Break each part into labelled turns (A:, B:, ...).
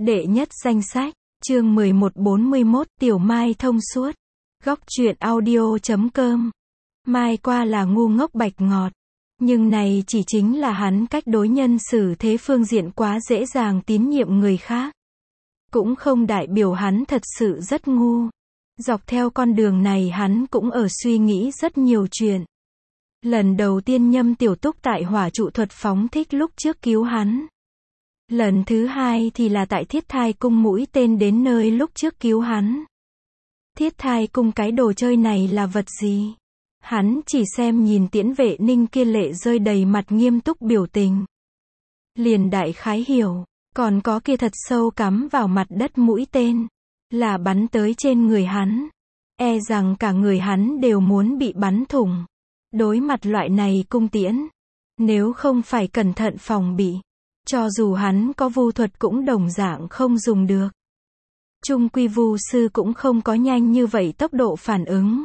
A: Đệ nhất danh sách, chương 1141, Tiểu Mai thông suốt. Góc truyện audio.com. Mai qua là ngu ngốc bạch ngọt. Nhưng này chỉ chính là hắn cách đối nhân xử thế phương diện quá dễ dàng tín nhiệm người khác. Cũng không đại biểu hắn thật sự rất ngu. Dọc theo con đường này hắn cũng ở suy nghĩ rất nhiều chuyện. Lần đầu tiên Nhâm Tiểu Túc tại hỏa trụ thuật phóng thích lúc trước cứu hắn. Lần thứ hai thì là tại thiết thai cung mũi tên đến nơi lúc trước cứu hắn. Thiết thai cung cái đồ chơi này là vật gì? Hắn chỉ xem nhìn Tiễn Vệ Ninh kia lệ rơi đầy mặt nghiêm túc biểu tình. Liền đại khái hiểu, còn có kia thật sâu cắm vào mặt đất mũi tên, là bắn tới trên người hắn. E rằng cả người hắn đều muốn bị bắn thủng. Đối mặt loại này cung tiễn, nếu không phải cẩn thận phòng bị, cho dù hắn có vu thuật cũng đồng dạng không dùng được. Chung quy vu sư cũng không có nhanh như vậy tốc độ phản ứng.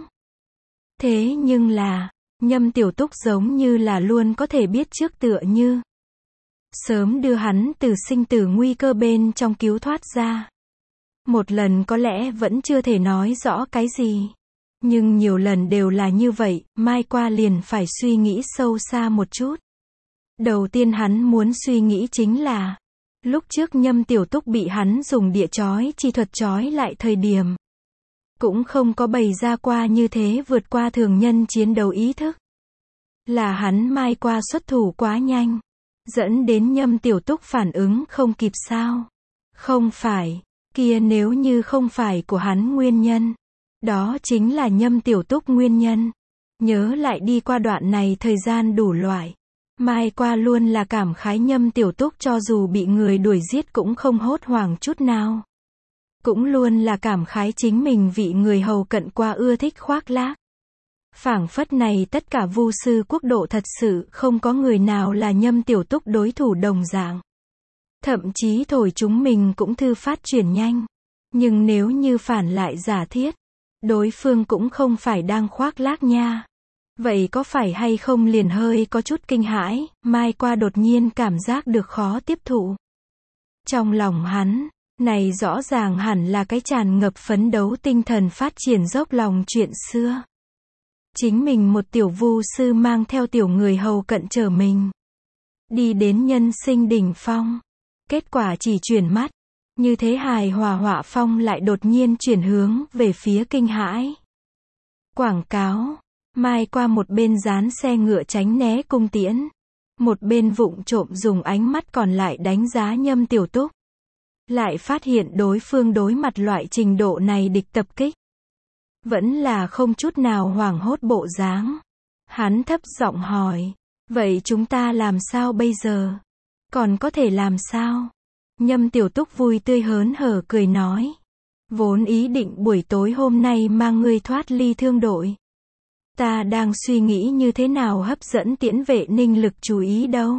A: Thế nhưng là, Nhâm Tiểu Túc giống như là luôn có thể biết trước tựa như. Sớm đưa hắn từ sinh tử nguy cơ bên trong cứu thoát ra. Một lần có lẽ vẫn chưa thể nói rõ cái gì. Nhưng nhiều lần đều là như vậy, Mai qua liền phải suy nghĩ sâu xa một chút. Đầu tiên hắn muốn suy nghĩ chính là, lúc trước Nhâm Tiểu Túc bị hắn dùng địa chói chi thuật chói lại thời điểm. Cũng không có bày ra qua như thế vượt qua thường nhân chiến đấu ý thức. Là hắn Mai qua xuất thủ quá nhanh, dẫn đến Nhâm Tiểu Túc phản ứng không kịp sao? Không phải, kia nếu như không phải của hắn nguyên nhân. Đó chính là Nhâm Tiểu Túc nguyên nhân. Nhớ lại đi qua đoạn này thời gian đủ loại. Mai qua luôn là cảm khái Nhâm Tiểu Túc cho dù bị người đuổi giết cũng không hốt hoảng chút nào. Cũng luôn là cảm khái chính mình vị người hầu cận qua ưa thích khoác lác. Phảng phất này tất cả vu sư quốc độ thật sự không có người nào là Nhâm Tiểu Túc đối thủ đồng dạng. Thậm chí thổi chúng mình cũng thư phát triển nhanh. Nhưng nếu như phản lại giả thiết, đối phương cũng không phải đang khoác lác nha. Vậy có phải hay không liền hơi có chút kinh hãi, Mai qua đột nhiên cảm giác được khó tiếp thụ. Trong lòng hắn, này rõ ràng hẳn là cái tràn ngập phấn đấu tinh thần phát triển dốc lòng chuyện xưa. Chính mình một tiểu vu sư mang theo tiểu người hầu cận trở mình. Đi đến nhân sinh đỉnh phong. Kết quả chỉ chuyển mắt. Như thế hài hòa họa phong lại đột nhiên chuyển hướng về phía kinh hãi. Quảng cáo. Mai qua một bên dán xe ngựa tránh né cung tiễn. Một bên vụng trộm dùng ánh mắt còn lại đánh giá Nhâm Tiểu Túc. Lại phát hiện đối phương đối mặt loại trình độ này địch tập kích. Vẫn là không chút nào hoảng hốt bộ dáng. Hắn thấp giọng hỏi. Vậy chúng ta làm sao bây giờ? Còn có thể làm sao? Nhâm Tiểu Túc vui tươi hớn hở cười nói. Vốn ý định buổi tối hôm nay mang ngươi thoát ly thương đội. Ta đang suy nghĩ như thế nào hấp dẫn Tiễn Vệ Ninh lực chú ý đâu.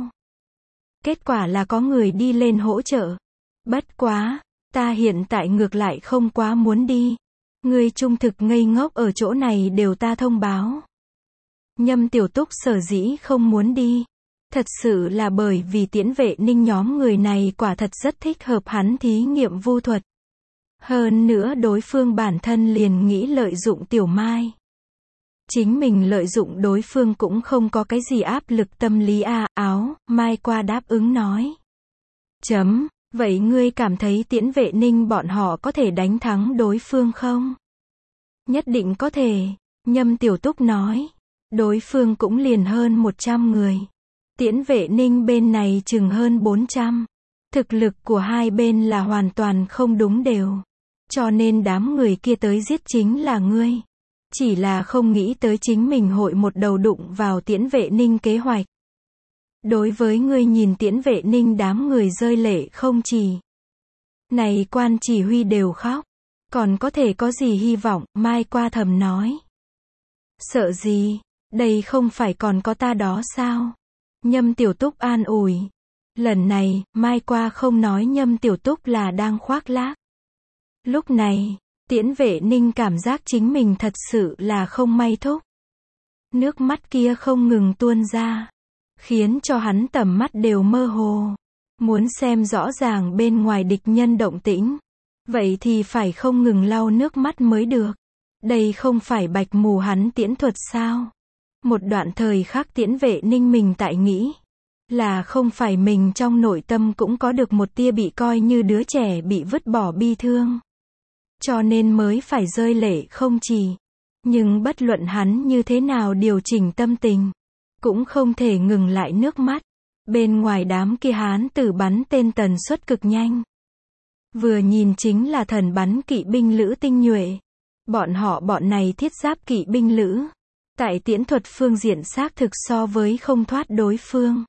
A: Kết quả là có người đi lên hỗ trợ. Bất quá, ta hiện tại ngược lại không quá muốn đi. Ngươi trung thực ngây ngốc ở chỗ này đều ta thông báo. Nhâm Tiểu Túc sở dĩ không muốn đi. Thật sự là bởi vì Tiễn Vệ Ninh nhóm người này quả thật rất thích hợp hắn thí nghiệm vu thuật. Hơn nữa đối phương bản thân liền nghĩ lợi dụng Tiểu Mai. Chính mình lợi dụng đối phương cũng không có cái gì áp lực tâm lý áo, Mai qua đáp ứng nói. Vậy ngươi cảm thấy Tiễn Vệ Ninh bọn họ có thể đánh thắng đối phương không? Nhất định có thể, Nhâm Tiểu Túc nói. Đối phương cũng liền hơn 100 người. Tiễn Vệ Ninh bên này chừng hơn 400. Thực lực của hai bên là hoàn toàn không đúng đều. Cho nên đám người kia tới giết chính là ngươi. Chỉ là không nghĩ tới chính mình hội một đầu đụng vào Tiễn Vệ Ninh kế hoạch. Đối với ngươi nhìn Tiễn Vệ Ninh đám người rơi lệ không chỉ. Này quan chỉ huy đều khóc. Còn có thể có gì hy vọng, Mai qua thầm nói. Sợ gì, đây không phải còn có ta đó sao? Nhâm Tiểu Túc an ủi. Lần này, Mai qua không nói Nhâm Tiểu Túc là đang khoác lác. Lúc này, Tiễn Vệ Ninh cảm giác chính mình thật sự là không may thúc. Nước mắt kia không ngừng tuôn ra. Khiến cho hắn tầm mắt đều mơ hồ. Muốn xem rõ ràng bên ngoài địch nhân động tĩnh, vậy thì phải không ngừng lau nước mắt mới được. Đây không phải bạch mù hắn tiễn thuật sao? Một đoạn thời khắc Tiễn Vệ Ninh mình tại nghĩ, là không phải mình trong nội tâm cũng có được một tia bị coi như đứa trẻ bị vứt bỏ bi thương. Cho nên mới phải rơi lệ không chỉ. Nhưng bất luận hắn như thế nào điều chỉnh tâm tình, cũng không thể ngừng lại nước mắt. Bên ngoài đám kia hán tử bắn tên tần suất cực nhanh. Vừa nhìn chính là thần bắn kỵ binh lữ tinh nhuệ. Bọn này thiết giáp kỵ binh lữ, tại tiễn thuật phương diện xác thực so với không thoát đối phương.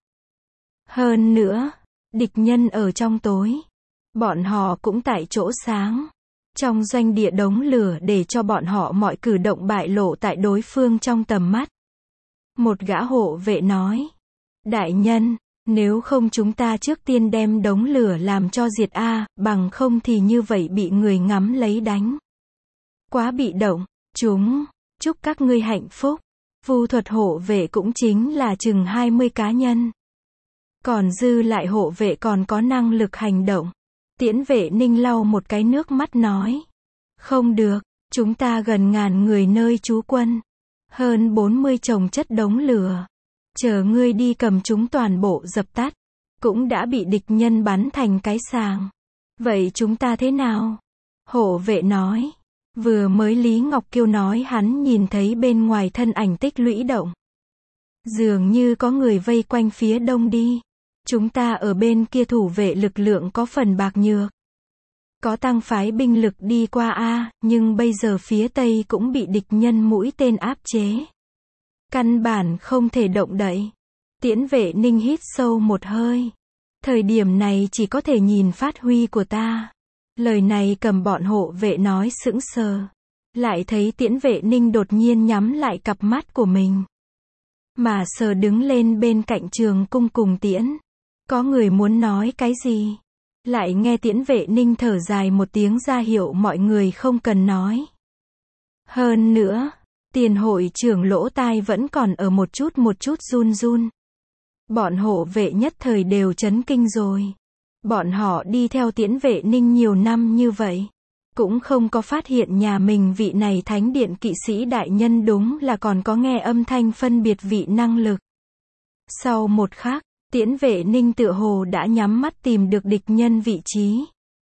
A: Hơn nữa, địch nhân ở trong tối, bọn họ cũng tại chỗ sáng. Trong doanh địa đống lửa để cho bọn họ mọi cử động bại lộ tại đối phương trong tầm mắt. Một gã hộ vệ nói, đại nhân, nếu không chúng ta trước tiên đem đống lửa làm cho diệt a, bằng không thì như vậy bị người ngắm lấy đánh. Quá bị động, chúc các ngươi hạnh phúc. Vu thuật hộ vệ cũng chính là chừng 20 cá nhân. Còn dư lại hộ vệ còn có năng lực hành động. Tiễn Vệ Ninh lau một cái nước mắt nói. Không được, chúng ta gần ngàn người nơi trú quân. Hơn 40 chồng chất đống lửa. Chờ ngươi đi cầm chúng toàn bộ dập tắt. Cũng đã bị địch nhân bắn thành cái sàng. Vậy chúng ta thế nào? Hộ vệ nói. Vừa mới Lý Ngọc Kiêu nói hắn nhìn thấy bên ngoài thân ảnh tích lũy động. Dường như có người vây quanh phía đông đi. Chúng ta ở bên kia thủ vệ lực lượng có phần bạc nhược. Có tăng phái binh lực đi qua a, nhưng bây giờ phía tây cũng bị địch nhân mũi tên áp chế. Căn bản không thể động đậy. Tiễn Vệ Ninh hít sâu một hơi. Thời điểm này chỉ có thể nhìn phát huy của ta. Lời này cầm bọn hộ vệ nói sững sờ. Lại thấy Tiễn Vệ Ninh đột nhiên nhắm lại cặp mắt của mình. Mà sờ đứng lên bên cạnh Trường Cung cùng Tiễn. Có người muốn nói cái gì? Lại nghe Tiễn Vệ Ninh thở dài một tiếng ra hiệu mọi người không cần nói. Hơn nữa, tiền hội trưởng lỗ tai vẫn còn ở một chút run run. Bọn hộ vệ nhất thời đều chấn kinh rồi. Bọn họ đi theo Tiễn Vệ Ninh nhiều năm như vậy, cũng không có phát hiện nhà mình vị này thánh điện kỵ sĩ đại nhân đúng là còn có nghe âm thanh phân biệt vị năng lực. Sau một khắc, Tiễn Vệ Ninh tựa hồ đã nhắm mắt tìm được địch nhân vị trí.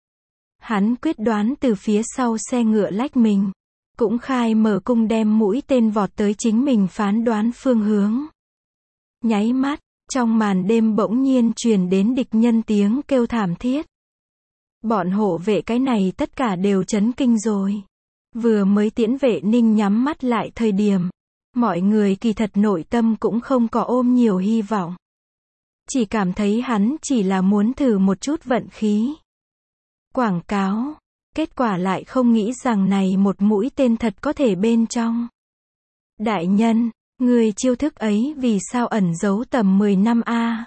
A: Hắn quyết đoán từ phía sau xe ngựa lách mình, cũng khai mở cung đem mũi tên vọt tới chính mình phán đoán phương hướng. Nháy mắt, trong màn đêm bỗng nhiên truyền đến địch nhân tiếng kêu thảm thiết. Bọn hộ vệ cái này tất cả đều chấn kinh rồi. Vừa mới Tiễn Vệ Ninh nhắm mắt lại thời điểm, mọi người kỳ thật nội tâm cũng không có ôm nhiều hy vọng. Chỉ cảm thấy hắn chỉ là muốn thử một chút vận khí. Quảng cáo. Kết quả lại không nghĩ rằng này một mũi tên thật có thể bên trong. Đại nhân, người chiêu thức ấy vì sao ẩn giấu tầm 10 năm a?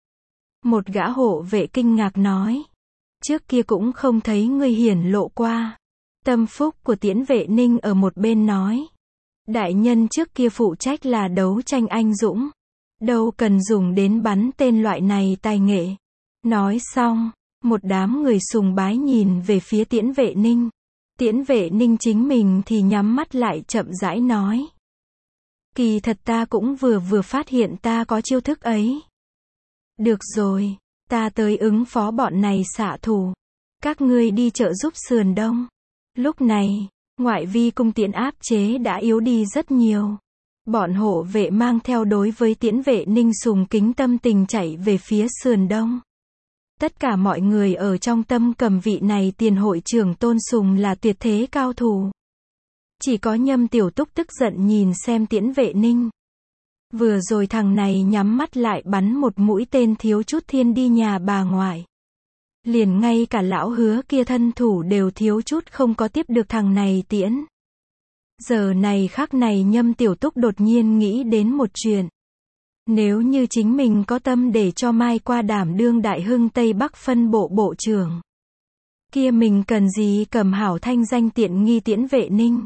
A: Một gã hộ vệ kinh ngạc nói. Trước kia cũng không thấy ngươi hiển lộ qua. Tâm phúc của Tiễn Vệ Ninh ở một bên nói. Đại nhân trước kia phụ trách là đấu tranh anh dũng. Đâu cần dùng đến bắn tên loại này tài nghệ. Nói xong, một đám người sùng bái nhìn về phía Tiễn Vệ Ninh. Tiễn Vệ Ninh chính mình thì nhắm mắt lại chậm rãi nói. Kỳ thật ta cũng vừa phát hiện ta có chiêu thức ấy. Được rồi, ta tới ứng phó bọn này xạ thủ. Các ngươi đi trợ giúp sườn đông. Lúc này, ngoại vi cung tiễn áp chế đã yếu đi rất nhiều. Bọn hộ vệ mang theo đối với Tiễn Vệ Ninh sùng kính tâm tình chạy về phía sườn đông. Tất cả mọi người ở trong tâm cầm vị này tiền hội trưởng tôn sùng là tuyệt thế cao thủ. Chỉ có Nhâm Tiểu Túc tức giận nhìn xem Tiễn Vệ Ninh. Vừa rồi thằng này nhắm mắt lại bắn một mũi tên thiếu chút thiên đi nhà bà ngoại. Liền ngay cả lão Hứa kia thân thủ đều thiếu chút không có tiếp được thằng này tiễn. Giờ này khắc này Nhâm Tiểu Túc đột nhiên nghĩ đến một chuyện. Nếu như chính mình có tâm để cho Mai qua đảm đương Đại Hưng Tây Bắc phân bộ bộ trưởng, kia mình cần gì cầm hảo thanh danh tiện nghi Tiễn Vệ Ninh,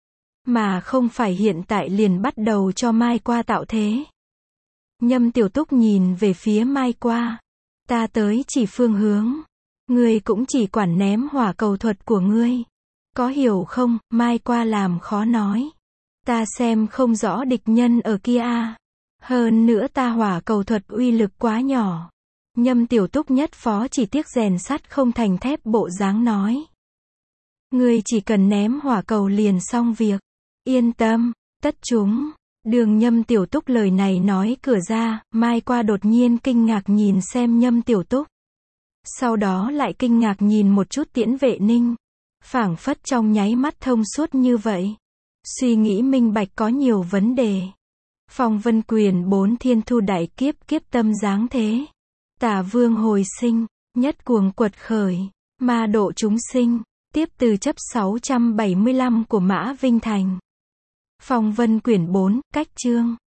A: mà không phải hiện tại liền bắt đầu cho Mai qua tạo thế. Nhâm Tiểu Túc nhìn về phía Mai qua. Ta tới chỉ phương hướng. Ngươi cũng chỉ quản ném hỏa cầu thuật của ngươi. Có hiểu không, mai qua làm khó nói. Ta xem không rõ địch nhân ở kia à. Hơn nữa ta hỏa cầu thuật uy lực quá nhỏ. Nhâm Tiểu Túc nhất phó chỉ tiếc rèn sắt không thành thép bộ dáng nói. Ngươi chỉ cần ném hỏa cầu liền xong việc. Yên tâm, tất chúng. Đường Nhâm Tiểu Túc lời này nói cửa ra, mai qua đột nhiên kinh ngạc nhìn xem Nhâm Tiểu Túc. Sau đó lại kinh ngạc nhìn một chút Tiễn Vệ Ninh. Phảng phất trong nháy mắt thông suốt như vậy. Suy nghĩ minh bạch có nhiều vấn đề. Phong Vân Quyền 4 thiên thu đại kiếp kiếp tâm dáng thế. Tả vương hồi sinh, nhất cuồng quật khởi, ma độ chúng sinh, tiếp từ chấp 675 của Mã Vinh Thành. Phong Vân Quyển 4, cách chương